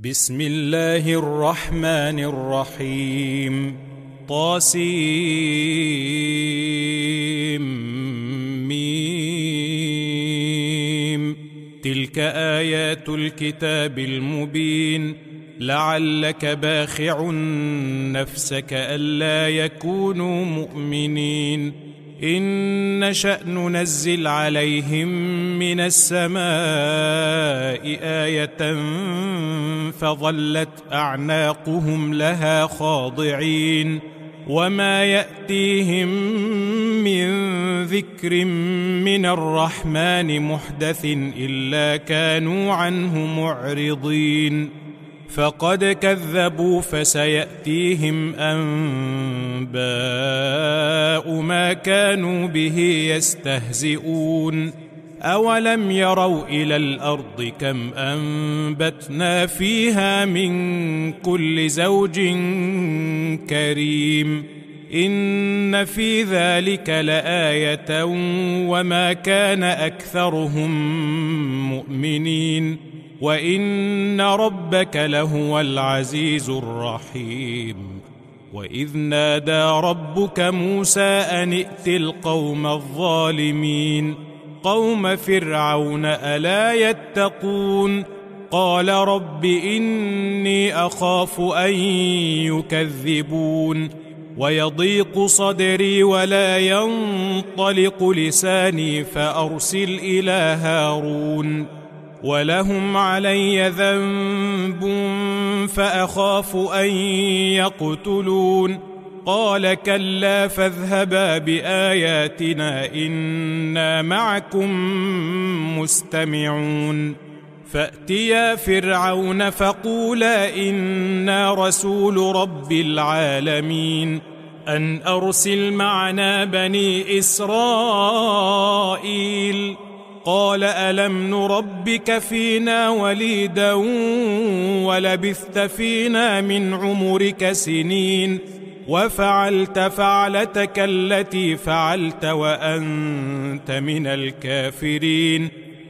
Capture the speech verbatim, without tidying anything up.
بسم الله الرحمن الرحيم. طاسيم ميم. تلك آيات الكتاب المبين. لعلك باخع نفسك ألا يكونوا مؤمنين. إن نشأ ننزل عليهم من السماء آية فظلت أعناقهم لها خاضعين. وما يأتيهم من ذكر من الرحمن محدث إلا كانوا عنه معرضين. فقد كذبوا فسيأتيهم أنباء ما كانوا به يستهزئون. أولم يروا إلى الأرض كم أنبتنا فيها من كل زوج كريم. إن في ذلك لآية وما كان أكثرهم مؤمنين وإن ربك لهو العزيز الرحيم. وإذ نادى ربك موسى أن ائت القوم الظالمين قوم فرعون ألا يتقون. قال رب إني أخاف أن يكذبون ويضيق صدري ولا ينطلق لساني فأرسل إلى هارون ولهم علي ذنب فأخاف أن يقتلون. قال كلا فاذهبا بآياتنا إنا معكم مستمعون. فأتيا فرعون فقولا إنا رسول رب العالمين أن أرسل معنا بني إسرائيل. قال ألم نربك فينا وليدا ولبثت فينا من عمرك سنين وفعلت فعلتك التي فعلت وأنت من الكافرين.